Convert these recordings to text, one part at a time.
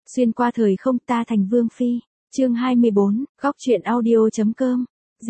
Xuyên qua thời không ta thành vương phi. Chương 24, góc truyện audio.com.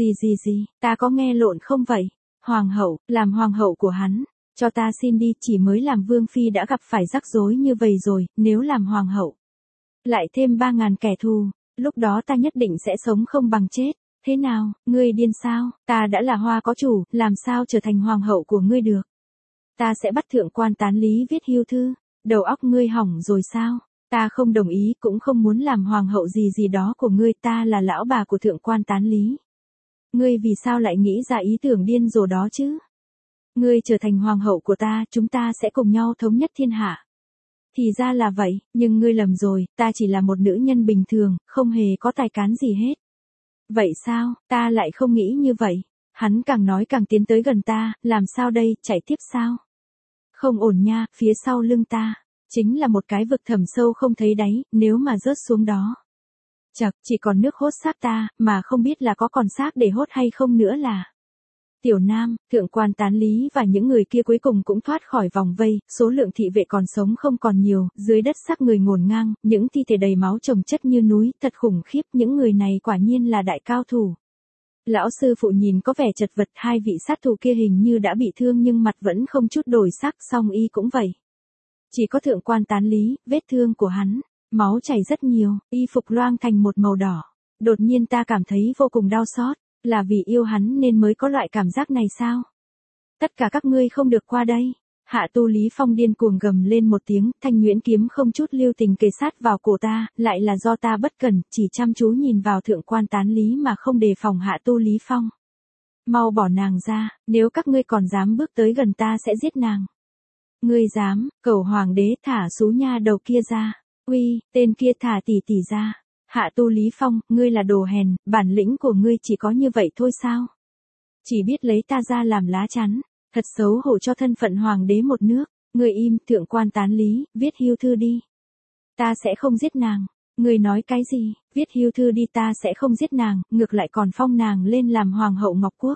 Gì, ta có nghe lộn không vậy? Hoàng hậu, làm hoàng hậu của hắn. Cho ta xin đi, chỉ mới làm vương phi đã gặp phải rắc rối như vậy rồi, nếu làm hoàng hậu. Lại thêm 3.000 kẻ thù, lúc đó ta nhất định sẽ sống không bằng chết. Thế nào, ngươi điên sao? Ta đã là hoa có chủ, làm sao trở thành hoàng hậu của ngươi được? Ta sẽ bắt thượng quan Tán Lý viết hưu thư. Đầu óc ngươi hỏng rồi sao? Ta không đồng ý, cũng không muốn làm hoàng hậu gì đó của ngươi, ta là lão bà của thượng quan Tán Lý. Ngươi vì sao lại nghĩ ra ý tưởng điên rồ đó chứ? Ngươi trở thành hoàng hậu của ta, chúng ta sẽ cùng nhau thống nhất thiên hạ. Thì ra là vậy, nhưng ngươi lầm rồi, ta chỉ là một nữ nhân bình thường, không hề có tài cán gì hết. Vậy sao, ta lại không nghĩ như vậy. Hắn càng nói càng tiến tới gần ta, làm sao đây, chạy tiếp sao? Không ổn nha, phía sau lưng ta chính là một cái vực thẳm sâu không thấy đáy, nếu mà rớt xuống đó. Chậc, chỉ còn nước hốt xác ta, mà không biết là có còn xác để hốt hay không nữa là. Tiểu Nam, thượng quan Tán Lý và những người kia cuối cùng cũng thoát khỏi vòng vây, số lượng thị vệ còn sống không còn nhiều, dưới đất xác người ngổn ngang, những thi thể đầy máu chồng chất như núi, thật khủng khiếp, những người này quả nhiên là đại cao thủ. Lão sư phụ nhìn có vẻ chật vật, hai vị sát thủ kia hình như đã bị thương nhưng mặt vẫn không chút đổi sắc, song y cũng vậy. Chỉ có thượng quan Tán Lý, vết thương của hắn, máu chảy rất nhiều, y phục loang thành một màu đỏ. Đột nhiên ta cảm thấy vô cùng đau xót, là vì yêu hắn nên mới có loại cảm giác này sao? Tất cả các ngươi không được qua đây. Hạ Tu Lý Phong điên cuồng gầm lên một tiếng, thanh nhuyễn kiếm không chút lưu tình kề sát vào cổ ta, lại là do ta bất cẩn, chỉ chăm chú nhìn vào thượng quan Tán Lý mà không đề phòng Hạ Tu Lý Phong. Mau bỏ nàng ra, nếu các ngươi còn dám bước tới gần ta sẽ giết nàng. Ngươi dám, cẩu hoàng đế, thả xú nha đầu kia ra. Uy, tên kia thả tỷ tỷ ra. Hạ Tu Lý Phong, ngươi là đồ hèn, bản lĩnh của ngươi chỉ có như vậy thôi sao? Chỉ biết lấy ta ra làm lá chắn, thật xấu hổ cho thân phận hoàng đế một nước. Ngươi im, thượng quan Tán Lý, viết hưu thư đi. Ta sẽ không giết nàng. Ngươi nói cái gì? Viết hưu thư đi, ta sẽ không giết nàng, ngược lại còn phong nàng lên làm hoàng hậu Ngọc Quốc.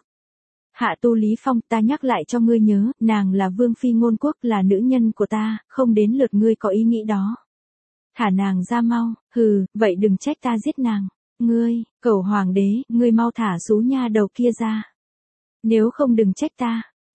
Hạ Tu Lý Phong, ta nhắc lại cho ngươi nhớ, nàng là vương phi ngôn quốc, là nữ nhân của ta, không đến lượt ngươi có ý nghĩ đó. Thả nàng ra mau, hừ, vậy đừng trách ta giết nàng. Ngươi, cẩu hoàng đế, ngươi mau thả xú nha đầu kia ra. Nếu không đừng trách ta.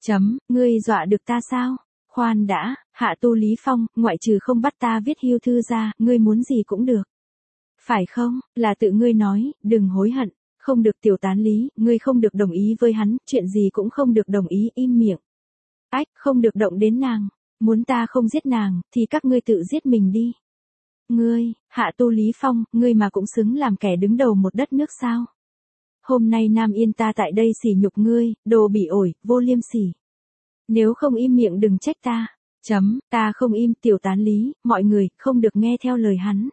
Ngươi dọa được ta sao? Khoan đã, Hạ Tu Lý Phong, ngoại trừ không bắt ta viết hưu thư ra, ngươi muốn gì cũng được. Phải không, là tự ngươi nói, đừng hối hận. Không được Tiểu Tán Lý, ngươi không được đồng ý với hắn, chuyện gì cũng không được đồng ý, im miệng. Ách, không được động đến nàng. Muốn ta không giết nàng, thì các ngươi tự giết mình đi. Ngươi, Hạ Tu Lý Phong, ngươi mà cũng xứng làm kẻ đứng đầu một đất nước sao? Hôm nay Nam Yên ta tại đây sỉ nhục ngươi, đồ bỉ ổi, vô liêm sỉ. Nếu không im miệng đừng trách ta. Ta không im, Tiểu Tán Lý, mọi người, không được nghe theo lời hắn.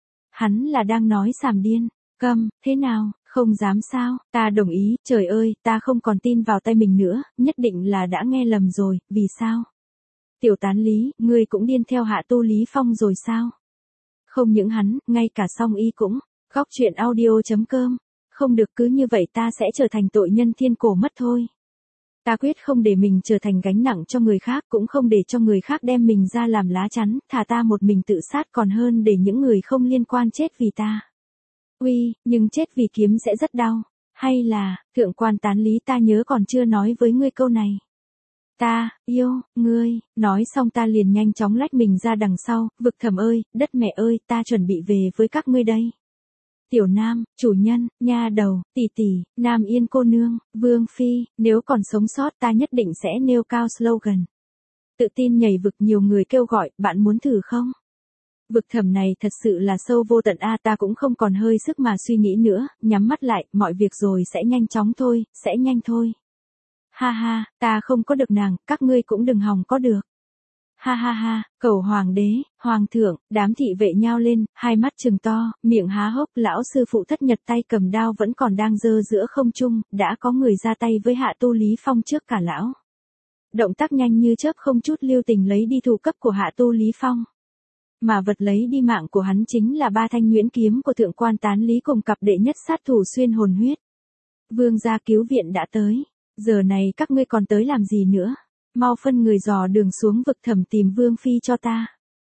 Hắn là đang nói xàm điên. Câm, thế nào, không dám sao? Ta đồng ý, trời ơi, ta không còn tin vào tay mình nữa, nhất định là đã nghe lầm rồi, vì sao? Tiểu Tán Lý, ngươi cũng điên theo Hạ Tu Lý Phong rồi sao? Không những hắn, ngay cả song y cũng. Góc truyện audio.com. Không được, cứ như vậy ta sẽ trở thành tội nhân thiên cổ mất thôi. Ta quyết không để mình trở thành gánh nặng cho người khác, cũng không để cho người khác đem mình ra làm lá chắn, thà ta một mình tự sát còn hơn để những người không liên quan chết vì ta. Uy, nhưng chết vì kiếm sẽ rất đau. Hay là, thượng quan Tán Lý, ta nhớ còn chưa nói với ngươi câu này. Ta, yêu, ngươi, nói xong ta liền nhanh chóng lách mình ra đằng sau, vực thẳm ơi, đất mẹ ơi, ta chuẩn bị về với các ngươi đây. Tiểu Nam, chủ nhân, nha đầu, tỷ tỷ, Nam Yên cô nương, vương phi, nếu còn sống sót ta nhất định sẽ nêu cao slogan. Tự tin nhảy vực, nhiều người kêu gọi, bạn muốn thử không? Vực thẳm này thật sự là sâu vô tận a, ta cũng không còn hơi sức mà suy nghĩ nữa, nhắm mắt lại, mọi việc rồi sẽ nhanh chóng thôi, sẽ nhanh thôi. Ha ha, ta không có được nàng, các ngươi cũng đừng hòng có được. Ha ha ha, cẩu hoàng đế, hoàng thượng, đám thị vệ nhao lên, hai mắt trừng to, miệng há hốc, lão sư phụ Thất Nhật tay cầm đao vẫn còn đang giơ giữa không trung, đã có người ra tay với Hạ Tu Lý Phong trước cả lão. Động tác nhanh như chớp, không chút lưu tình lấy đi thủ cấp của Hạ Tu Lý Phong. Mà vật lấy đi mạng của hắn chính là 3 thanh nhuyễn kiếm của thượng quan Tán Lý cùng cặp đệ nhất sát thủ xuyên hồn huyết. Vương gia cứu viện đã tới. Giờ này các ngươi còn tới làm gì nữa? Mau phân người dò đường xuống vực thẳm tìm vương phi cho ta.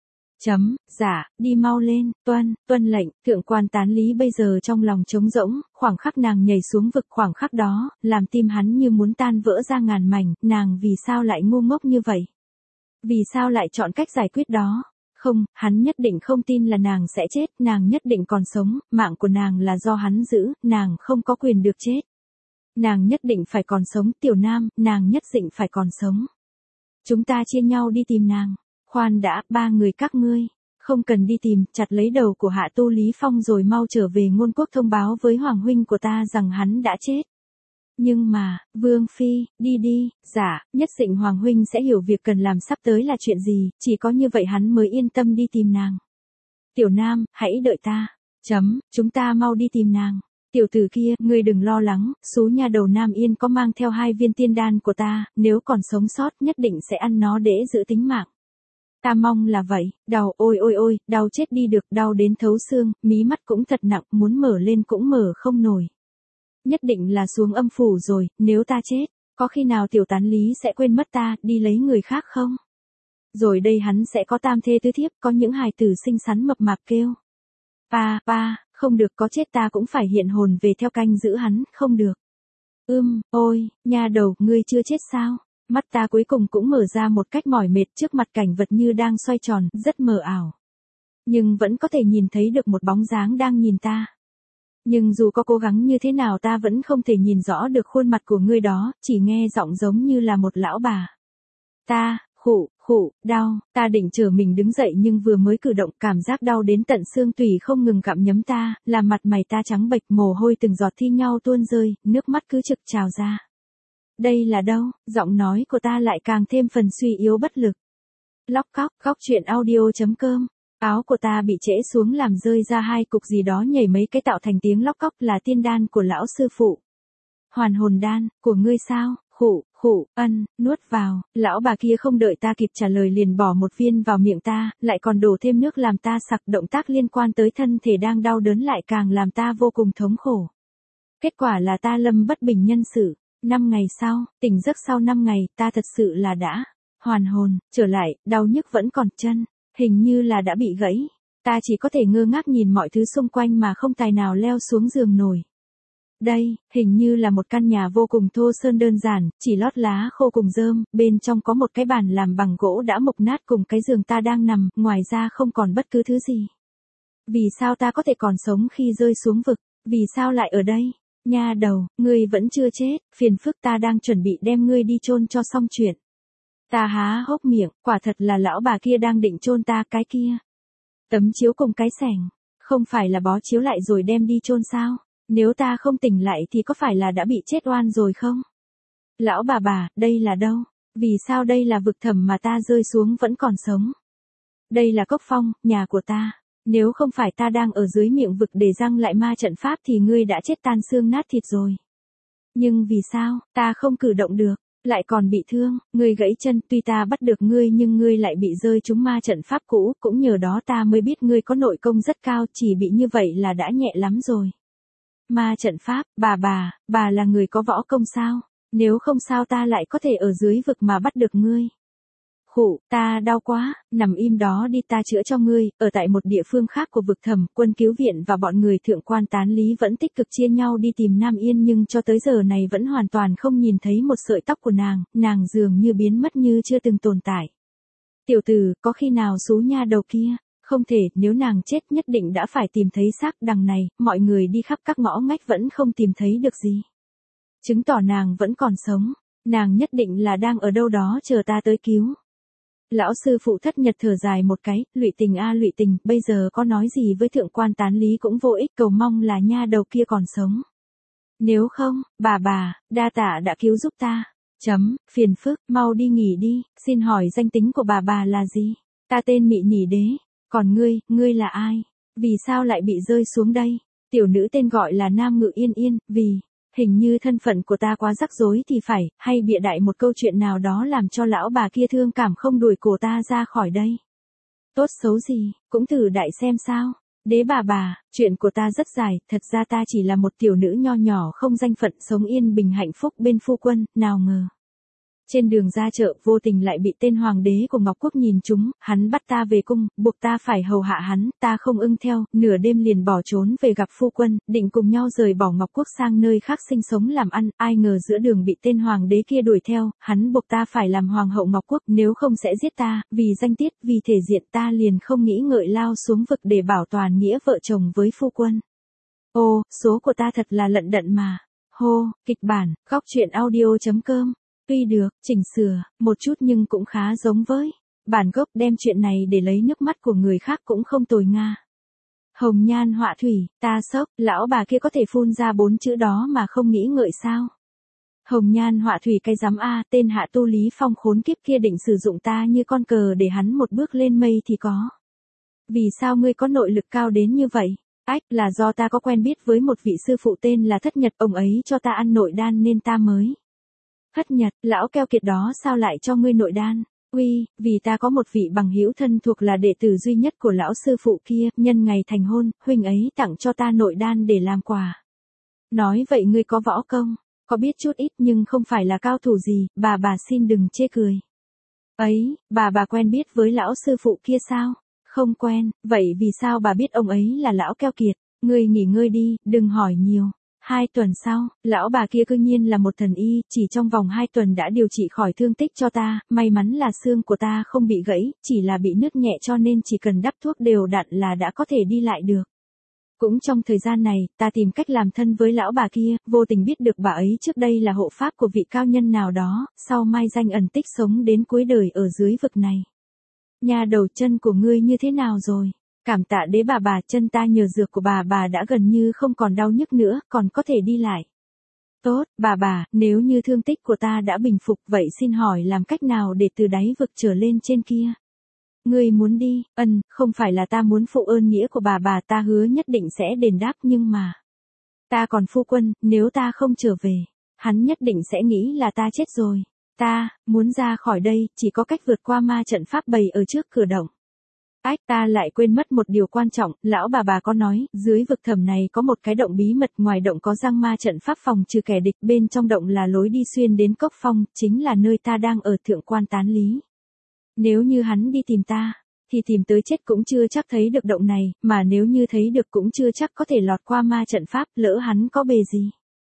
Dạ, đi mau lên, tuân lệnh, thượng quan tán lý bây giờ trong lòng trống rỗng, khoảng khắc nàng nhảy xuống vực khoảng khắc đó, làm tim hắn như muốn tan vỡ ra ngàn mảnh, nàng vì sao lại ngu ngốc như vậy? Vì sao lại chọn cách giải quyết đó? Không, hắn nhất định không tin là nàng sẽ chết, nàng nhất định còn sống, mạng của nàng là do hắn giữ, nàng không có quyền được chết. Nàng nhất định phải còn sống, Tiểu Nam, nàng nhất định phải còn sống. Chúng ta chia nhau đi tìm nàng. Khoan đã, ba người các ngươi, không cần đi tìm, chặt lấy đầu của Hạ Tu Lý Phong rồi mau trở về Ngôn Quốc thông báo với Hoàng huynh của ta rằng hắn đã chết. Nhưng mà, Vương Phi, đi, dạ, nhất định Hoàng huynh sẽ hiểu việc cần làm sắp tới là chuyện gì, chỉ có như vậy hắn mới yên tâm đi tìm nàng. Tiểu Nam, hãy đợi ta. Chúng ta mau đi tìm nàng. Tiểu tử kia, ngươi đừng lo lắng, số nhà đầu Nam Yên có mang theo 2 viên tiên đan của ta, nếu còn sống sót nhất định sẽ ăn nó để giữ tính mạng. Ta mong là vậy, đau, ôi, đau chết đi được, đau đến thấu xương, mí mắt cũng thật nặng, muốn mở lên cũng mở không nổi. Nhất định là xuống âm phủ rồi, nếu ta chết, có khi nào Tiểu Tán Lý sẽ quên mất ta, đi lấy người khác không? Rồi đây hắn sẽ có tam thê tứ thiếp, có những hài tử xinh xắn mập mạp kêu. Pa, không được, có chết ta cũng phải hiện hồn về theo canh giữ hắn, không được. Ôi, nha đầu, ngươi chưa chết sao? Mắt ta cuối cùng cũng mở ra một cách mỏi mệt trước mặt cảnh vật như đang xoay tròn, rất mờ ảo. Nhưng vẫn có thể nhìn thấy được một bóng dáng đang nhìn ta. Nhưng dù có cố gắng như thế nào ta vẫn không thể nhìn rõ được khuôn mặt của ngươi đó, chỉ nghe giọng giống như là một lão bà. Ta, đau, ta định trở mình đứng dậy nhưng vừa mới cử động cảm giác đau đến tận xương tủy không ngừng gặm nhấm ta, làm mặt mày ta trắng bệch, mồ hôi từng giọt thi nhau tuôn rơi, nước mắt cứ trực trào ra. Đây là đâu? Giọng nói của ta lại càng thêm phần suy yếu bất lực. Lóc cóc truyện audio.com. Áo của ta bị trễ xuống làm rơi ra 2 cục gì đó nhảy mấy cái tạo thành tiếng lóc cóc, là tiên đan của lão sư phụ. Hoàn hồn đan, của ngươi sao? Nuốt vào, lão bà kia không đợi ta kịp trả lời liền bỏ một viên vào miệng ta, lại còn đổ thêm nước làm ta sặc, động tác liên quan tới thân thể đang đau đớn lại càng làm ta vô cùng thống khổ. Kết quả là ta lâm bất bình nhân sự. 5 ngày sau, tỉnh giấc sau 5 ngày, ta thật sự là đã hoàn hồn, trở lại, đau nhức vẫn còn, chân hình như là đã bị gãy. Ta chỉ có thể ngơ ngác nhìn mọi thứ xung quanh mà không tài nào leo xuống giường nổi. Đây, hình như là một căn nhà vô cùng thô sơn đơn giản, chỉ lót lá khô cùng rơm, bên trong có một cái bàn làm bằng gỗ đã mục nát cùng cái giường ta đang nằm, ngoài ra không còn bất cứ thứ gì. Vì sao ta có thể còn sống khi rơi xuống vực? Vì sao lại ở đây? Nha đầu, ngươi vẫn chưa chết, phiền phức, ta đang chuẩn bị đem ngươi đi chôn cho xong chuyện. Ta há hốc miệng, quả thật là lão bà kia đang định chôn ta, cái kia. Tấm chiếu cùng cái xẻng, không phải là bó chiếu lại rồi đem đi chôn sao? Nếu ta không tỉnh lại thì có phải là đã bị chết oan rồi không? Lão bà, đây là đâu? Vì sao đây là vực thẳm mà ta rơi xuống vẫn còn sống? Đây là Cốc Phong, nhà của ta. Nếu không phải ta đang ở dưới miệng vực để răng lại ma trận pháp thì ngươi đã chết tan xương nát thịt rồi. Nhưng vì sao, ta không cử động được, lại còn bị thương, ngươi gãy chân, tuy ta bắt được ngươi nhưng ngươi lại bị rơi trúng ma trận pháp cũ, cũng nhờ đó ta mới biết ngươi có nội công rất cao, chỉ bị như vậy là đã nhẹ lắm rồi. Ma trận pháp, bà là người có võ công sao? Nếu không sao ta lại có thể ở dưới vực mà bắt được ngươi? Ta đau quá, nằm im đó đi, ta chữa cho ngươi. Ở tại một địa phương khác của vực thẳm, quân cứu viện và bọn người thượng quan tán lý vẫn tích cực chia nhau đi tìm Nam Yên, nhưng cho tới giờ này vẫn hoàn toàn không nhìn thấy một sợi tóc của nàng dường như biến mất như chưa từng tồn tại. Tiểu tử, có khi nào xú nha đầu kia? Không thể, nếu nàng chết nhất định đã phải tìm thấy xác. Đằng này, mọi người đi khắp các ngõ ngách vẫn không tìm thấy được gì. Chứng tỏ nàng vẫn còn sống, nàng nhất định là đang ở đâu đó chờ ta tới cứu. Lão sư phụ thất nhật thở dài một cái, lụy tình, bây giờ có nói gì với thượng quan tán lý cũng vô ích, cầu mong là nha đầu kia còn sống. Nếu không, bà, đa tạ đã cứu giúp ta. Phiền phức, mau đi nghỉ đi, xin hỏi danh tính của bà là gì? Ta tên Mị Nhỉ Đế, còn ngươi là ai? Vì sao lại bị rơi xuống đây? Tiểu nữ tên gọi là Nam Ngự Yên, vì hình như thân phận của ta quá rắc rối thì phải, hay bịa đại một câu chuyện nào đó làm cho lão bà kia thương cảm không đuổi cổ ta ra khỏi đây. Tốt xấu gì, cũng thử đại xem sao. Đế bà, chuyện của ta rất dài, thật ra ta chỉ là một tiểu nữ nho nhỏ không danh phận sống yên bình hạnh phúc bên phu quân, nào ngờ. Trên đường ra chợ, vô tình lại bị tên hoàng đế của Ngọc Quốc nhìn trúng, hắn bắt ta về cung, buộc ta phải hầu hạ hắn, ta không ưng theo, nửa đêm liền bỏ trốn về gặp phu quân, định cùng nhau rời bỏ Ngọc Quốc sang nơi khác sinh sống làm ăn, ai ngờ giữa đường bị tên hoàng đế kia đuổi theo, hắn buộc ta phải làm hoàng hậu Ngọc Quốc, nếu không sẽ giết ta, vì danh tiết, vì thể diện ta liền không nghĩ ngợi lao xuống vực để bảo toàn nghĩa vợ chồng với phu quân. Ô, số của ta thật là lận đận mà. Hô, kịch bản, góc truyện audio.com. Tuy được, chỉnh sửa, một chút nhưng cũng khá giống với bản gốc, đem chuyện này để lấy nước mắt của người khác cũng không tồi nga. Hồng nhan họa thủy, ta sốc, lão bà kia có thể phun ra 4 chữ đó mà không nghĩ ngợi sao. Hồng nhan họa thủy cái dám a, tên Hạ Tu Lý Phong khốn kiếp kia định sử dụng ta như con cờ để hắn một bước lên mây thì có. Vì sao ngươi có nội lực cao đến như vậy? Ách, là do ta có quen biết với một vị sư phụ tên là Thất Nhật, ông ấy cho ta ăn nội đan nên ta mới. Thất Nhật, lão keo kiệt đó sao lại cho ngươi nội đan? Uy, vì ta có một vị bằng hữu thân thuộc là đệ tử duy nhất của lão sư phụ kia, nhân ngày thành hôn, huynh ấy tặng cho ta nội đan để làm quà. Nói vậy ngươi có võ công, có biết chút ít nhưng không phải là cao thủ gì, bà xin đừng chê cười. Ấy, bà quen biết với lão sư phụ kia sao? Không quen, vậy vì sao bà biết ông ấy là lão keo kiệt? Ngươi nghỉ ngơi đi, đừng hỏi nhiều. 2 tuần sau, lão bà kia cư nhiên là một thần y, chỉ trong vòng 2 tuần đã điều trị khỏi thương tích cho ta, may mắn là xương của ta không bị gãy, chỉ là bị nứt nhẹ cho nên chỉ cần đắp thuốc đều đặn là đã có thể đi lại được. Cũng trong thời gian này, ta tìm cách làm thân với lão bà kia, vô tình biết được bà ấy trước đây là hộ pháp của vị cao nhân nào đó, sau mai danh ẩn tích sống đến cuối đời ở dưới vực này. Nhà đầu, chân của ngươi như thế nào rồi? Cảm tạ đế bà, chân ta nhờ dược của bà đã gần như không còn đau nhức nữa, còn có thể đi lại. Tốt, bà, nếu như thương tích của ta đã bình phục vậy xin hỏi làm cách nào để từ đáy vực trở lên trên kia? Ngươi muốn đi, không phải là ta muốn phụ ơn nghĩa của bà ta hứa nhất định sẽ đền đáp nhưng mà. Ta còn phu quân, nếu ta không trở về, hắn nhất định sẽ nghĩ là ta chết rồi. Ta, muốn ra khỏi đây, chỉ có cách vượt qua ma trận pháp bày ở trước cửa động. Ách, ta lại quên mất một điều quan trọng, lão bà có nói, dưới vực thẳm này có một cái động bí mật, ngoài động có giang ma trận pháp phòng trừ kẻ địch, bên trong động là lối đi xuyên đến cốc phong, chính là nơi ta đang ở thượng quan tán lý. Nếu như hắn đi tìm ta, thì tìm tới chết cũng chưa chắc thấy được động này, mà nếu như thấy được cũng chưa chắc có thể lọt qua ma trận pháp, lỡ hắn có bề gì.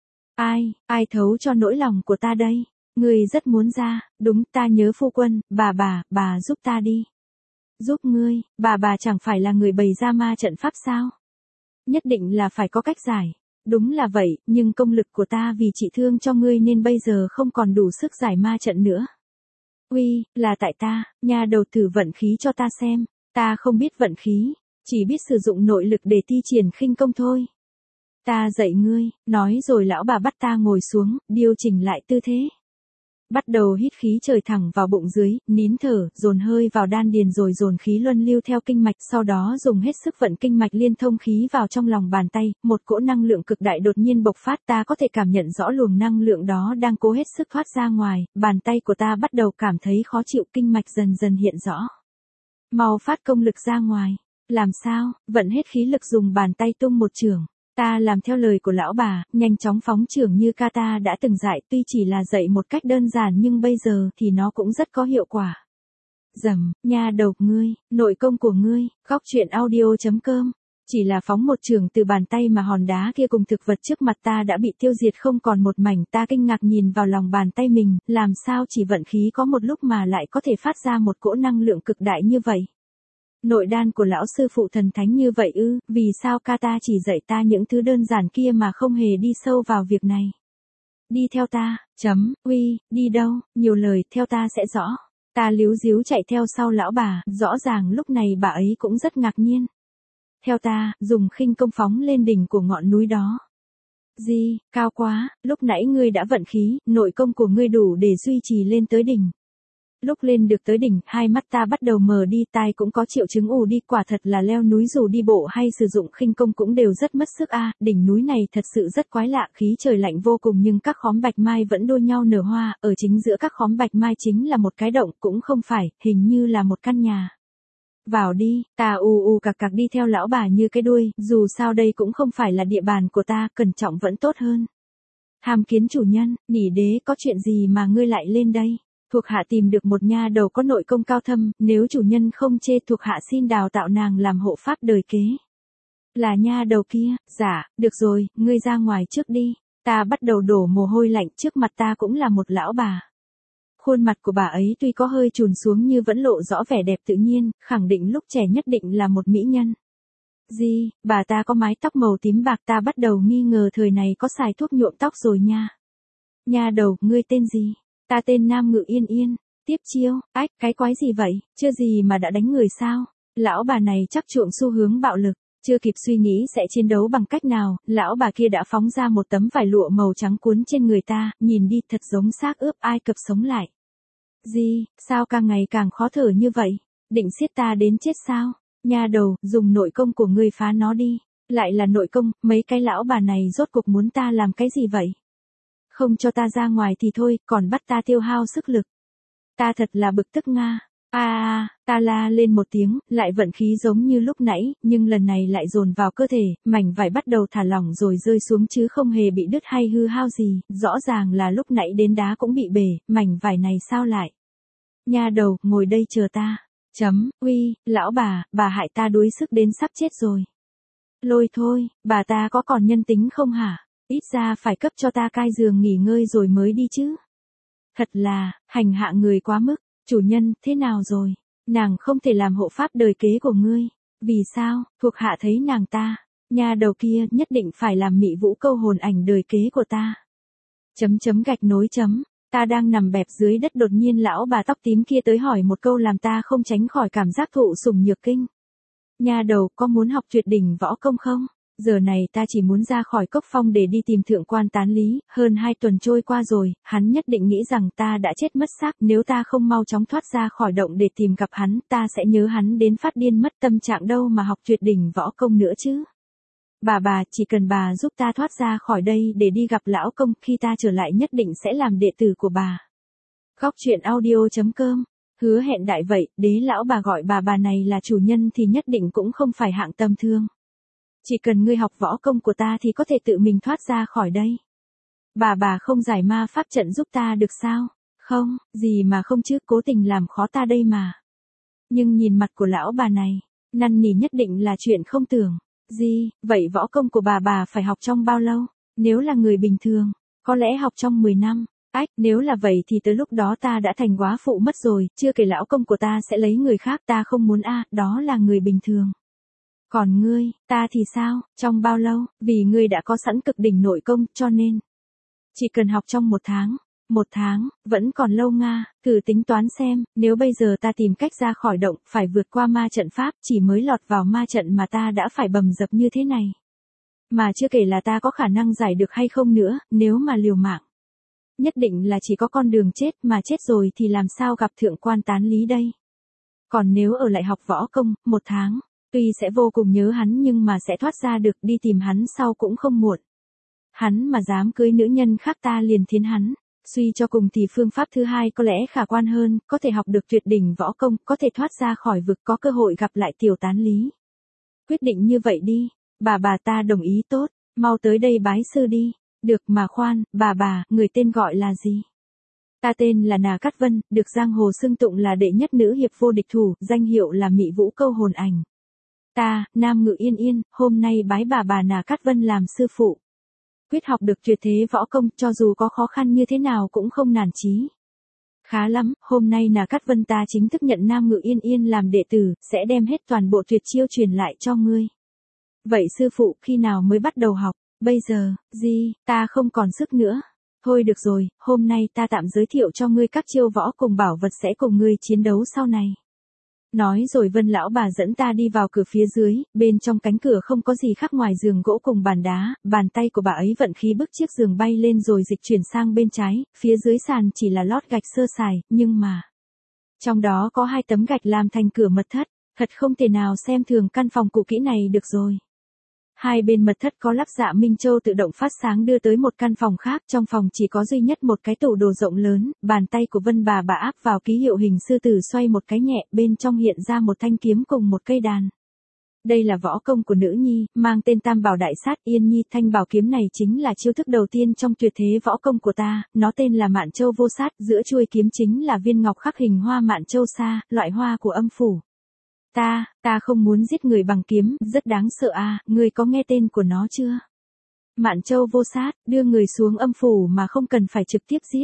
Ai thấu cho nỗi lòng của ta đây? Ngươi rất muốn ra, đúng, ta nhớ phu quân, bà giúp ta đi. Giúp ngươi, bà chẳng phải là người bày ra ma trận pháp sao? Nhất định là phải có cách giải. Đúng là vậy, nhưng công lực của ta vì trị thương cho ngươi nên bây giờ không còn đủ sức giải ma trận nữa. Uy, là tại ta, nhà đầu thử vận khí cho ta xem. Ta không biết vận khí, chỉ biết sử dụng nội lực để thi triển khinh công thôi. Ta dạy ngươi, nói rồi lão bà bắt ta ngồi xuống, điều chỉnh lại tư thế. Bắt đầu hít khí trời thẳng vào bụng dưới, nín thở, dồn hơi vào đan điền rồi dồn khí luân lưu theo kinh mạch, sau đó dùng hết sức vận kinh mạch liên thông khí vào trong lòng bàn tay, một cỗ năng lượng cực đại đột nhiên bộc phát, ta có thể cảm nhận rõ luồng năng lượng đó đang cố hết sức thoát ra ngoài, bàn tay của ta bắt đầu cảm thấy khó chịu, kinh mạch dần dần hiện rõ. Mau phát công lực ra ngoài. Làm sao? Vận hết khí lực dùng bàn tay tung một chưởng. Ta làm theo lời của lão bà, nhanh chóng phóng chưởng như kata đã từng dạy, tuy chỉ là dạy một cách đơn giản nhưng bây giờ thì nó cũng rất có hiệu quả. Dầm, nha đầu ngươi, nội công của ngươi, góc truyện audio.com. Chỉ là phóng một chưởng từ bàn tay mà hòn đá kia cùng thực vật trước mặt ta đã bị tiêu diệt không còn một mảnh, ta kinh ngạc nhìn vào lòng bàn tay mình, làm sao chỉ vận khí có một lúc mà lại có thể phát ra một cỗ năng lượng cực đại như vậy. Nội đan của lão sư phụ thần thánh như vậy ư, vì sao kata chỉ dạy ta những thứ đơn giản kia mà không hề đi sâu vào việc này. Đi theo ta, uy, đi đâu, nhiều lời, theo ta sẽ rõ. Ta líu díu chạy theo sau lão bà, rõ ràng lúc này bà ấy cũng rất ngạc nhiên. Theo ta, dùng khinh công phóng lên đỉnh của ngọn núi đó. Gì, cao quá, lúc nãy ngươi đã vận khí, nội công của ngươi đủ để duy trì lên tới đỉnh. Lúc lên được tới đỉnh, hai mắt ta bắt đầu mờ đi, tai cũng có triệu chứng ù đi, quả thật là leo núi dù đi bộ hay sử dụng khinh công cũng đều rất mất sức a. Đỉnh núi này thật sự rất quái lạ, khí trời lạnh vô cùng nhưng các khóm bạch mai vẫn đua nhau nở hoa, ở chính giữa các khóm bạch mai chính là một cái động, cũng không phải, hình như là một căn nhà. Vào đi, ta cặc đi theo lão bà như cái đuôi, dù sao đây cũng không phải là địa bàn của ta, cẩn trọng vẫn tốt hơn. Tham kiến chủ nhân, nỉ đế, có chuyện gì mà ngươi lại lên đây? Thuộc hạ tìm được một nha đầu có nội công cao thâm, nếu chủ nhân không chê thuộc hạ xin đào tạo nàng làm hộ pháp đời kế. Là nha đầu kia, dạ, được rồi, ngươi ra ngoài trước đi. Ta bắt đầu đổ mồ hôi lạnh, trước mặt ta cũng là một lão bà. Khuôn mặt của bà ấy tuy có hơi trùn xuống nhưng vẫn lộ rõ vẻ đẹp tự nhiên, khẳng định lúc trẻ nhất định là một mỹ nhân. Gì, bà ta có mái tóc màu tím bạc, ta bắt đầu nghi ngờ thời này có xài thuốc nhuộm tóc rồi nha. Nha đầu, ngươi tên gì? Ta tên Nam Ngự Yên Yên. Tiếp chiêu, ách, cái quái gì vậy, chưa gì mà đã đánh người sao? Lão bà này chắc chuộng xu hướng bạo lực. Chưa kịp suy nghĩ sẽ chiến đấu bằng cách nào, lão bà kia đã phóng ra một tấm vải lụa màu trắng cuốn trên người ta, nhìn đi thật giống xác ướp Ai Cập sống lại. Gì, sao càng ngày càng khó thở như vậy? Định siết ta đến chết sao? Nha đầu, dùng nội công của ngươi phá nó đi. Lại là nội công, mấy cái lão bà này rốt cuộc muốn ta làm cái gì vậy? Không cho ta ra ngoài thì thôi, còn bắt ta tiêu hao sức lực. Ta thật là bực tức nga. Ta la lên một tiếng, lại vận khí giống như lúc nãy, nhưng lần này lại dồn vào cơ thể, mảnh vải bắt đầu thả lỏng rồi rơi xuống chứ không hề bị đứt hay hư hao gì, rõ ràng là lúc nãy đến đá cũng bị bể, mảnh vải này sao lại? Nha đầu, ngồi đây chờ ta. Uy, lão bà hại ta đuối sức đến sắp chết rồi. Lôi thôi, bà ta có còn nhân tính không hả? Ít ra phải cấp cho ta cai giường nghỉ ngơi rồi mới đi chứ. Thật là, hành hạ người quá mức. Chủ nhân, thế nào rồi? Nàng không thể làm hộ pháp đời kế của ngươi. Vì sao? Thuộc hạ thấy nàng ta. Nha đầu kia nhất định phải làm mị vũ câu hồn ảnh đời kế của ta. Gạch nối chấm. Ta đang nằm bẹp dưới đất, đột nhiên lão bà tóc tím kia tới hỏi một câu làm ta không tránh khỏi cảm giác thụ sủng nhược kinh. Nha đầu, có muốn học tuyệt đỉnh võ công không? Giờ này ta chỉ muốn ra khỏi cốc phong để đi tìm thượng quan Tán Lý, hơn 2 tuần trôi qua rồi, hắn nhất định nghĩ rằng ta đã chết mất xác, nếu ta không mau chóng thoát ra khỏi động để tìm gặp hắn, ta sẽ nhớ hắn đến phát điên mất tâm trạng đâu mà học tuyệt đỉnh võ công nữa chứ. Bà, chỉ cần bà giúp ta thoát ra khỏi đây để đi gặp lão công, khi ta trở lại nhất định sẽ làm đệ tử của bà. Góc truyện audio.com. Hứa hẹn đại vậy, đế lão bà gọi bà này là chủ nhân thì nhất định cũng không phải hạng tầm thường. Chỉ cần ngươi học võ công của ta thì có thể tự mình thoát ra khỏi đây. Bà không giải ma pháp trận giúp ta được sao? Không, gì mà không chứ, cố tình làm khó ta đây mà. Nhưng nhìn mặt của lão bà này, năn nỉ nhất định là chuyện không tưởng. Gì, vậy võ công của bà phải học trong bao lâu? Nếu là người bình thường, có lẽ học trong 10 năm. Ách, nếu là vậy thì tới lúc đó ta đã thành góa phụ mất rồi, chưa kể lão công của ta sẽ lấy người khác, ta không muốn đó là người bình thường. Còn ngươi, ta thì sao, trong bao lâu, vì ngươi đã có sẵn cực đỉnh nội công, cho nên chỉ cần học trong 1 tháng. 1 tháng, vẫn còn lâu nga, thử tính toán xem, nếu bây giờ ta tìm cách ra khỏi động, phải vượt qua ma trận pháp, chỉ mới lọt vào ma trận mà ta đã phải bầm dập như thế này. Mà chưa kể là ta có khả năng giải được hay không nữa, nếu mà liều mạng. Nhất định là chỉ có con đường chết, mà chết rồi thì làm sao gặp thượng quan Tán Lý đây. Còn nếu ở lại học võ công, 1 tháng, tuy sẽ vô cùng nhớ hắn nhưng mà sẽ thoát ra được, đi tìm hắn sau cũng không muộn. Hắn mà dám cưới nữ nhân khác ta liền thiến hắn. Suy cho cùng thì phương pháp thứ hai có lẽ khả quan hơn, có thể học được tuyệt đỉnh võ công, có thể thoát ra khỏi vực, có cơ hội gặp lại tiểu Tán Lý. Quyết định như vậy đi. Bà ta đồng ý tốt, mau tới đây bái sư đi. Được mà khoan, bà, người tên gọi là gì? Ta tên là Nà Cát Vân, được giang hồ xưng tụng là đệ nhất nữ hiệp vô địch thủ, danh hiệu là mị vũ câu hồn ảnh. Ta, Nam Ngự Yên Yên, hôm nay bái bà Nà Cát Vân làm sư phụ. Quyết học được tuyệt thế võ công, cho dù có khó khăn như thế nào cũng không nản chí. Khá lắm, hôm nay Nà Cát Vân ta chính thức nhận Nam Ngự Yên Yên làm đệ tử, sẽ đem hết toàn bộ tuyệt chiêu truyền lại cho ngươi. Vậy sư phụ, khi nào mới bắt đầu học? Bây giờ, ta không còn sức nữa. Thôi được rồi, hôm nay ta tạm giới thiệu cho ngươi các chiêu võ cùng bảo vật sẽ cùng ngươi chiến đấu sau này. Nói rồi Vân lão bà dẫn ta đi vào cửa phía dưới, bên trong cánh cửa không có gì khác ngoài giường gỗ cùng bàn đá, bàn tay của bà ấy vận khí bức chiếc giường bay lên rồi dịch chuyển sang bên trái, phía dưới sàn chỉ là lót gạch sơ sài, nhưng mà trong đó có 2 tấm gạch làm thành cửa mật thất, thật không thể nào xem thường căn phòng cũ kỹ này được rồi. 2 bên mật thất có lắp dạ Minh Châu tự động phát sáng đưa tới một căn phòng khác, trong phòng chỉ có duy nhất một cái tủ đồ rộng lớn, bàn tay của Vân bà áp vào ký hiệu hình sư tử xoay một cái nhẹ, bên trong hiện ra một thanh kiếm cùng một cây đàn. Đây là võ công của nữ nhi, mang tên Tam Bảo Đại Sát Yên Nhi. Thanh bảo kiếm này chính là chiêu thức đầu tiên trong tuyệt thế võ công của ta, nó tên là Mạn Châu Vô Sát, giữa chuôi kiếm chính là viên ngọc khắc hình hoa Mạn Châu Sa, loại hoa của âm phủ. Ta không muốn giết người bằng kiếm, rất đáng sợ à, ngươi có nghe tên của nó chưa? Mạn Châu Vô Sát, đưa người xuống âm phủ mà không cần phải trực tiếp giết.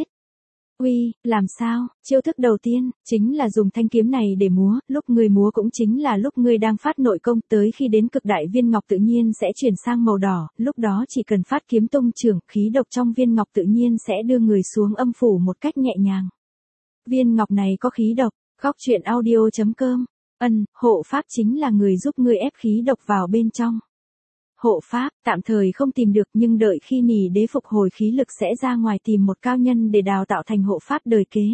Uy, làm sao? Chiêu thức đầu tiên, chính là dùng thanh kiếm này để múa, lúc ngươi múa cũng chính là lúc ngươi đang phát nội công, tới khi đến cực đại viên ngọc tự nhiên sẽ chuyển sang màu đỏ, lúc đó chỉ cần phát kiếm tung trưởng, khí độc trong viên ngọc tự nhiên sẽ đưa người xuống âm phủ một cách nhẹ nhàng. Viên ngọc này có khí độc, góc truyện audio.com. Hộ pháp chính là người giúp ngươi ép khí độc vào bên trong. Hộ pháp, tạm thời không tìm được nhưng đợi khi nỉ đế phục hồi khí lực sẽ ra ngoài tìm một cao nhân để đào tạo thành hộ pháp đời kế.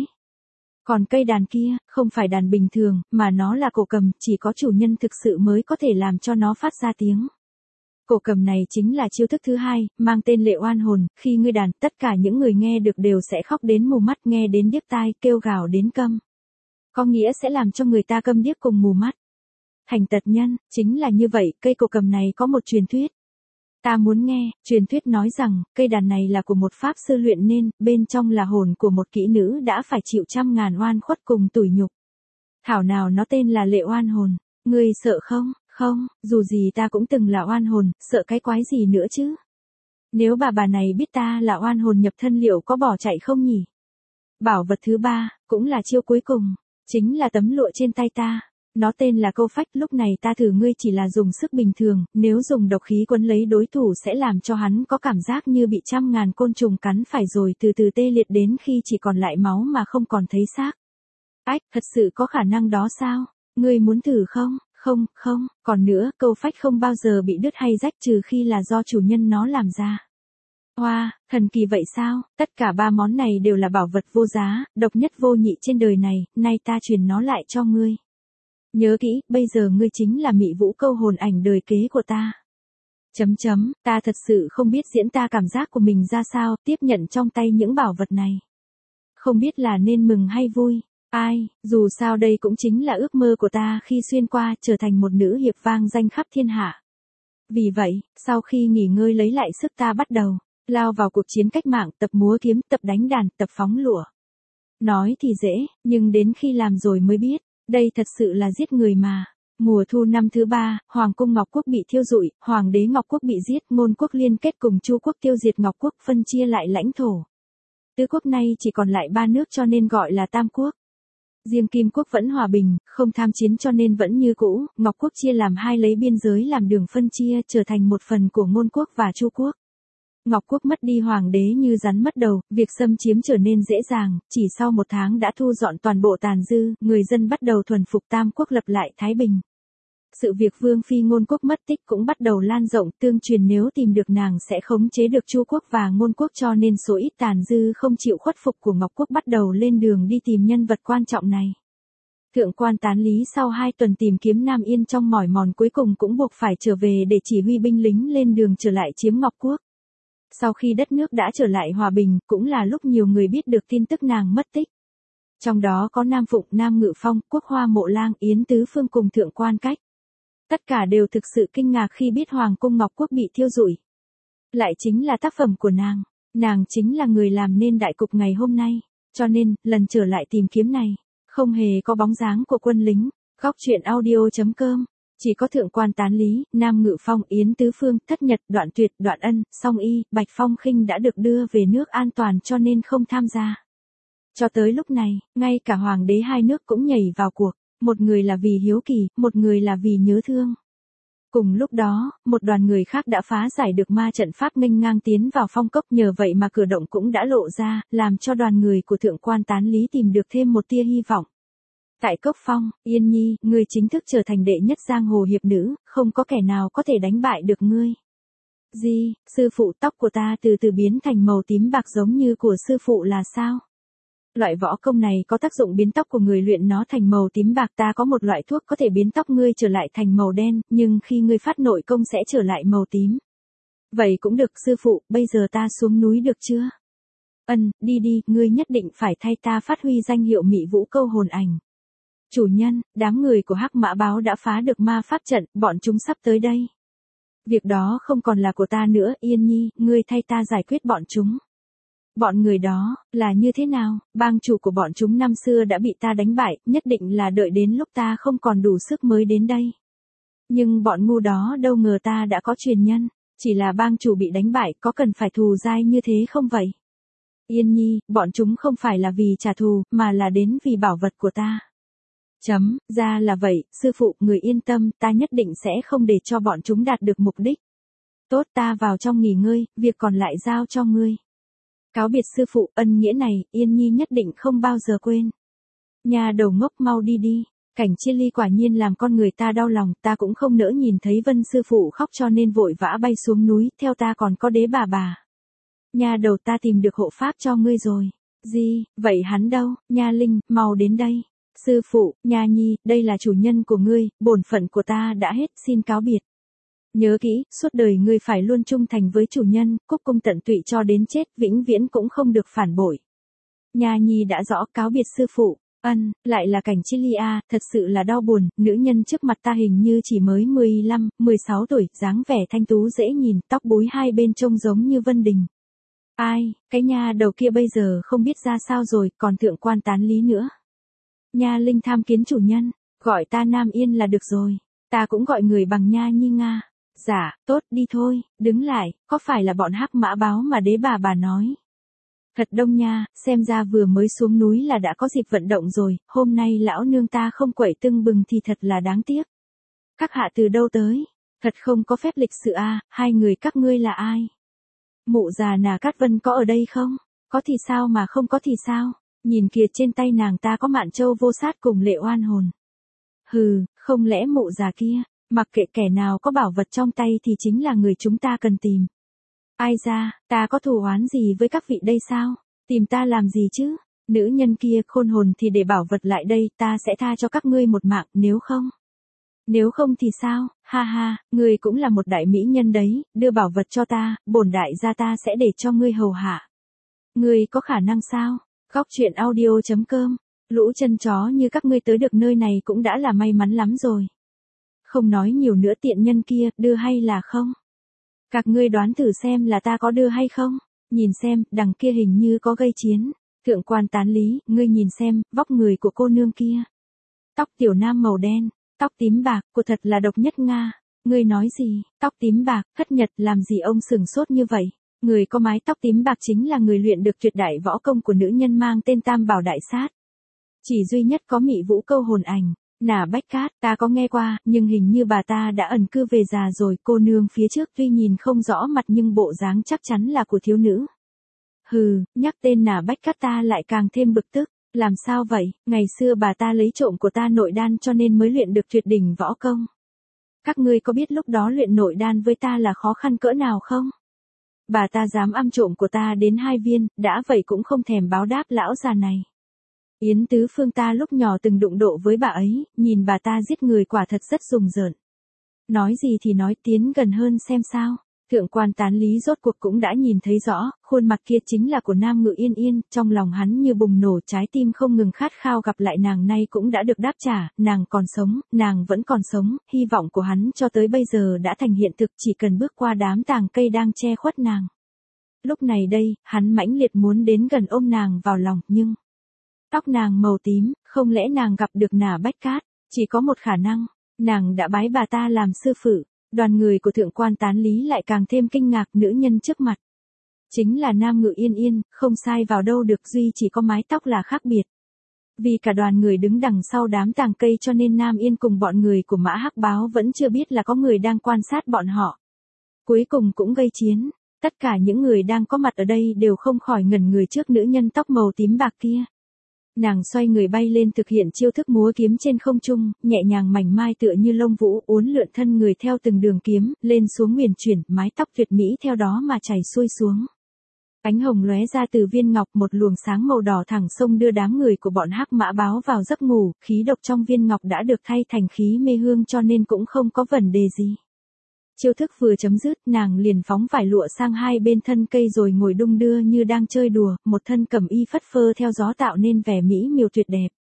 Còn cây đàn kia, không phải đàn bình thường, mà nó là cổ cầm, chỉ có chủ nhân thực sự mới có thể làm cho nó phát ra tiếng. Cổ cầm này chính là chiêu thức thứ hai, mang tên Lệ Oan Hồn, khi ngươi đàn, tất cả những người nghe được đều sẽ khóc đến mù mắt, nghe đến điếc tai, kêu gào đến câm. Có nghĩa sẽ làm cho người ta câm điếc cùng mù mắt. Thành tật nhân, chính là như vậy, cây cổ cầm này có một truyền thuyết. Ta muốn nghe, truyền thuyết nói rằng, cây đàn này là của một pháp sư luyện nên, bên trong là hồn của một kỹ nữ đã phải chịu trăm ngàn oan khuất cùng tủi nhục. Thảo nào nó tên là Lệ Oan Hồn, ngươi sợ không? Không, dù gì ta cũng từng là oan hồn, sợ cái quái gì nữa chứ? Nếu bà này biết ta là oan hồn nhập thân liệu có bỏ chạy không nhỉ? Bảo vật thứ ba, cũng là chiêu cuối cùng, chính là tấm lụa trên tay ta. Nó tên là câu phách, lúc này ta thử ngươi chỉ là dùng sức bình thường, nếu dùng độc khí quấn lấy đối thủ sẽ làm cho hắn có cảm giác như bị trăm ngàn côn trùng cắn phải rồi từ từ tê liệt đến khi chỉ còn lại máu mà không còn thấy xác. Ách, thật sự có khả năng đó sao? Ngươi muốn thử không? Không, còn nữa, câu phách không bao giờ bị đứt hay rách trừ khi là do chủ nhân nó làm ra. Wow, thần kỳ vậy sao? Tất cả ba món này đều là bảo vật vô giá, độc nhất vô nhị trên đời này, nay ta truyền nó lại cho ngươi. Nhớ kỹ, bây giờ ngươi chính là Mị Vũ câu hồn ảnh đời kế của ta. Ta thật sự không biết diễn tả cảm giác của mình ra sao, tiếp nhận trong tay những bảo vật này. Không biết là nên mừng hay vui. Ai, dù sao đây cũng chính là ước mơ của ta khi xuyên qua trở thành một nữ hiệp vang danh khắp thiên hạ. Vì vậy, sau khi nghỉ ngơi lấy lại sức ta bắt đầu, lao vào cuộc chiến cách mạng, tập múa kiếm, tập đánh đàn, tập phóng lụa. Nói thì dễ, nhưng đến khi làm rồi mới biết, đây thật sự là giết người mà. Mùa thu năm thứ 3, Hoàng cung Ngọc Quốc bị thiêu rụi, Hoàng đế Ngọc Quốc bị giết, Ngôn Quốc liên kết cùng Chu Quốc tiêu diệt Ngọc Quốc, phân chia lại lãnh thổ. Tứ quốc nay chỉ còn lại 3 nước cho nên gọi là Tam Quốc. Riêng Kim Quốc vẫn hòa bình, không tham chiến cho nên vẫn như cũ, Ngọc Quốc chia làm 2 lấy biên giới làm đường phân chia trở thành một phần của Ngôn Quốc và Chu Quốc. Ngọc Quốc mất đi hoàng đế như rắn mất đầu, việc xâm chiếm trở nên dễ dàng, chỉ sau 1 tháng đã thu dọn toàn bộ tàn dư, người dân bắt đầu thuần phục Tam Quốc lập lại thái bình. Sự việc Vương Phi Ngôn Quốc mất tích cũng bắt đầu lan rộng, tương truyền nếu tìm được nàng sẽ khống chế được Chu Quốc và Ngôn Quốc cho nên số ít tàn dư không chịu khuất phục của Ngọc Quốc bắt đầu lên đường đi tìm nhân vật quan trọng này. Thượng quan Tán Lý sau 2 tuần tìm kiếm Nam Yên trong mỏi mòn cuối cùng cũng buộc phải trở về để chỉ huy binh lính lên đường trở lại chiếm Ngọc Quốc. Sau khi đất nước đã trở lại hòa bình, cũng là lúc nhiều người biết được tin tức nàng mất tích. Trong đó có Nam Phụng, Nam Ngự Phong, Quốc Hoa Mộ Lang, Yến Tứ Phương cùng Thượng quan Cách. Tất cả đều thực sự kinh ngạc khi biết Hoàng cung Ngọc Quốc bị thiêu rụi. Lại chính là tác phẩm của nàng chính là người làm nên đại cục ngày hôm nay, cho nên, lần trở lại tìm kiếm này, không hề có bóng dáng của quân lính. Góc truyện audio.com. Chỉ có Thượng quan Tán Lý, Nam Ngự Phong, Yến Tứ Phương, Thất Nhật, Đoạn Tuyệt, Đoạn Ân, Song Y, Bạch Phong Khinh đã được đưa về nước an toàn cho nên không tham gia. Cho tới lúc này, ngay cả hoàng đế 2 nước cũng nhảy vào cuộc, một người là vì hiếu kỳ, một người là vì nhớ thương. Cùng lúc đó, một đoàn người khác đã phá giải được ma trận pháp nghênh ngang tiến vào phong cốc, nhờ vậy mà cửa động cũng đã lộ ra, làm cho đoàn người của Thượng quan Tán Lý tìm được thêm một tia hy vọng. Tại Cốc Phong, Yên Nhi, ngươi chính thức trở thành đệ nhất giang hồ hiệp nữ, không có kẻ nào có thể đánh bại được ngươi. Gì, sư phụ, tóc của ta từ từ biến thành màu tím bạc giống như của sư phụ là sao? Loại võ công này có tác dụng biến tóc của người luyện nó thành màu tím bạc, ta có một loại thuốc có thể biến tóc ngươi trở lại thành màu đen, nhưng khi ngươi phát nội công sẽ trở lại màu tím. Vậy cũng được sư phụ, bây giờ ta xuống núi được chưa? Đi, ngươi nhất định phải thay ta phát huy danh hiệu Mị Vũ câu hồn ảnh. Chủ nhân, đám người của Hắc Mã Báo đã phá được ma pháp trận, bọn chúng sắp tới đây. Việc đó không còn là của ta nữa, Yên Nhi, ngươi thay ta giải quyết bọn chúng. Bọn người đó, là như thế nào? Bang chủ của bọn chúng năm xưa đã bị ta đánh bại, nhất định là đợi đến lúc ta không còn đủ sức mới đến đây. Nhưng bọn ngu đó đâu ngờ ta đã có truyền nhân, chỉ là bang chủ bị đánh bại, có cần phải thù dai như thế không vậy? Yên Nhi, bọn chúng không phải là vì trả thù, mà là đến vì bảo vật của ta. Ra là vậy, sư phụ, người yên tâm, ta nhất định sẽ không để cho bọn chúng đạt được mục đích. Tốt, ta vào trong nghỉ ngơi, việc còn lại giao cho ngươi. Cáo biệt sư phụ, ân nghĩa này, Yên Nhi nhất định không bao giờ quên. Nhà đầu ngốc, mau đi đi. Cảnh chia ly quả nhiên làm con người ta đau lòng, ta cũng không nỡ nhìn thấy Vân sư phụ khóc cho nên vội vã bay xuống núi, theo ta còn có đế bà. Nhà đầu, ta tìm được hộ pháp cho ngươi rồi. Gì, vậy hắn đâu? Nha Linh, mau đến đây. Sư phụ, Nha Nhi, đây là chủ nhân của ngươi, bổn phận của ta đã hết, xin cáo biệt. Nhớ kỹ, suốt đời ngươi phải luôn trung thành với chủ nhân, cúc cung tận tụy cho đến chết, vĩnh viễn cũng không được phản bội. Nha Nhi đã rõ, cáo biệt sư phụ. Lại là Cảnh Chi Ly a, thật sự là đau buồn, nữ nhân trước mặt ta hình như chỉ mới 15, 16 tuổi, dáng vẻ thanh tú dễ nhìn, tóc búi hai bên trông giống như Vân Đình. Ai, cái nha đầu kia bây giờ không biết ra sao rồi, còn thượng quan Tán Lý nữa. Nha Linh tham kiến chủ nhân, gọi ta Nam Yên là được rồi, ta cũng gọi người bằng Nha Nhi Nga. Dạ, tốt, đi thôi, đứng lại, có phải là bọn Hắc Mã Báo mà đế bà nói? Thật đông nha, xem ra vừa mới xuống núi là đã có dịp vận động rồi, hôm nay lão nương ta không quậy tưng bừng thì thật là đáng tiếc. Các hạ từ đâu tới? Thật không có phép lịch sự a, hai người các ngươi là ai? Mụ già Nà Cát Vân có ở đây không? Có thì sao mà không có thì sao? Nhìn kìa, trên tay nàng ta có Mạn Châu Vô Sát cùng Lệ Oan Hồn. Hừ, không lẽ mụ già kia, mặc kệ kẻ nào có bảo vật trong tay thì chính là người chúng ta cần tìm. Ai ra, ta có thù oán gì với các vị đây sao? Tìm ta làm gì chứ? Nữ nhân kia khôn hồn thì để bảo vật lại đây, ta sẽ tha cho các ngươi một mạng, nếu không. Nếu không thì sao? Ha ha, ngươi cũng là một đại mỹ nhân đấy, đưa bảo vật cho ta, bổn đại gia ta sẽ để cho ngươi hầu hạ. Ngươi có khả năng sao? Góc truyện audio.com. Lũ chân chó như các ngươi tới được nơi này cũng đã là may mắn lắm rồi. Không nói nhiều nữa, tiện nhân kia, đưa hay là không? Các ngươi đoán thử xem là ta có đưa hay không? Nhìn xem, đằng kia hình như có gây chiến. Thượng quan Tán Lý, ngươi nhìn xem, vóc người của cô nương kia. Tóc tiểu nam màu đen, tóc tím bạc, cô thật là độc nhất Nga. Ngươi nói gì? Tóc tím bạc, Khất Nhật, làm gì ông sừng sốt như vậy? Người có mái tóc tím bạc chính là người luyện được tuyệt đại võ công của nữ nhân mang tên Tam Bảo Đại Sát. Chỉ duy nhất có Mị Vũ Câu Hồn Ảnh. Nà Bách Cát, ta có nghe qua, nhưng hình như bà ta đã ẩn cư về già rồi, cô nương phía trước tuy nhìn không rõ mặt nhưng bộ dáng chắc chắn là của thiếu nữ. Hừ, nhắc tên Nà Bách Cát ta lại càng thêm bực tức, làm sao vậy, ngày xưa bà ta lấy trộm của ta nội đan cho nên mới luyện được tuyệt đỉnh võ công. Các ngươi có biết lúc đó luyện nội đan với ta là khó khăn cỡ nào không? Bà ta dám ăn trộm của ta đến 2 viên, đã vậy cũng không thèm báo đáp lão già này. Yến Tứ Phương ta lúc nhỏ từng đụng độ với bà ấy, nhìn bà ta giết người quả thật rất rùng rợn. Nói gì thì nói, tiến gần hơn xem sao. Thượng quan Tán Lý rốt cuộc cũng đã nhìn thấy rõ, khuôn mặt kia chính là của Nam Ngự Yên Yên, trong lòng hắn như bùng nổ, trái tim không ngừng khát khao gặp lại nàng, nay cũng đã được đáp trả, nàng còn sống, nàng vẫn còn sống, hy vọng của hắn cho tới bây giờ đã thành hiện thực, chỉ cần bước qua đám tàng cây đang che khuất nàng. Lúc này đây, hắn mãnh liệt muốn đến gần ôm nàng vào lòng, nhưng tóc nàng màu tím, không lẽ nàng gặp được Nà Bách Cát? Chỉ có một khả năng, nàng đã bái bà ta làm sư phụ. Đoàn người của thượng quan Tán Lý lại càng thêm kinh ngạc, nữ nhân trước mặt chính là Nam Ngự Yên Yên, không sai vào đâu được, duy chỉ có mái tóc là khác biệt. Vì cả đoàn người đứng đằng sau đám tàng cây cho nên Nam Yên cùng bọn người của Mã Hắc Báo vẫn chưa biết là có người đang quan sát bọn họ. Cuối cùng cũng gây chiến, tất cả những người đang có mặt ở đây đều không khỏi ngẩn người trước nữ nhân tóc màu tím bạc kia. Nàng xoay người bay lên thực hiện chiêu thức múa kiếm trên không trung, nhẹ nhàng mảnh mai tựa như lông vũ, uốn lượn thân người theo từng đường kiếm, lên xuống huyền chuyển, mái tóc tuyệt mỹ theo đó mà chảy xuôi xuống. Ánh hồng lóe ra từ viên ngọc, một luồng sáng màu đỏ thẳng sông đưa đám người của bọn Hắc Mã Báo vào giấc ngủ, khí độc trong viên ngọc đã được thay thành khí mê hương cho nên cũng không có vấn đề gì. Chiêu thức vừa chấm dứt, nàng liền phóng vải lụa sang hai bên thân cây rồi ngồi đung đưa như đang chơi đùa, một thân cẩm y phất phơ theo gió tạo nên vẻ mỹ miều tuyệt đẹp.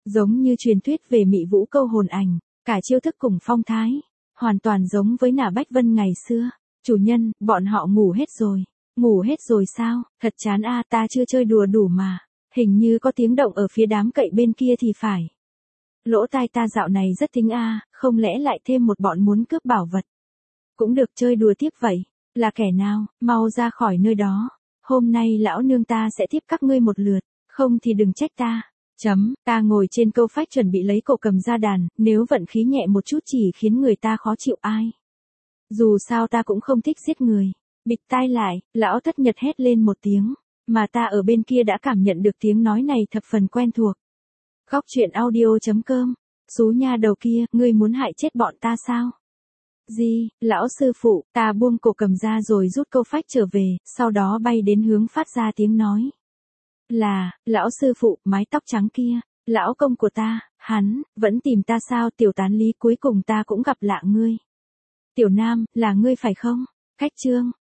Giống như truyền thuyết về Mị Vũ câu hồn ảnh, cả chiêu thức cùng phong thái, hoàn toàn giống với Nà Bách Vân ngày xưa. Chủ nhân, bọn họ ngủ hết rồi. Ngủ hết rồi sao, thật chán a, ta chưa chơi đùa đủ mà. Hình như có tiếng động ở phía đám cậy bên kia thì phải. Lỗ tai ta dạo này rất thính a, không lẽ lại thêm một bọn muốn cướp bảo vật. Cũng được chơi đùa tiếp vậy. Là kẻ nào, mau ra khỏi nơi đó. Hôm nay lão nương ta sẽ tiếp các ngươi một lượt, không thì đừng trách ta. Ta ngồi trên câu phách chuẩn bị lấy cổ cầm ra đàn, nếu vận khí nhẹ một chút chỉ khiến người ta khó chịu ai. Dù sao ta cũng không thích giết người. Bịt tai lại, lão thất nhật hét lên một tiếng, mà ta ở bên kia đã cảm nhận được tiếng nói này thập phần quen thuộc. Góc truyện audio.com, xú nha đầu kia, ngươi muốn hại chết bọn ta sao? Gì, lão sư phụ, ta buông cổ cầm ra rồi rút câu phách trở về, sau đó bay đến hướng phát ra tiếng nói. Là, lão sư phụ, mái tóc trắng kia, lão công của ta, hắn, vẫn tìm ta sao? Tiểu tán lý, cuối cùng ta cũng gặp lạ ngươi. Tiểu Nam, là ngươi phải không? Cách chương,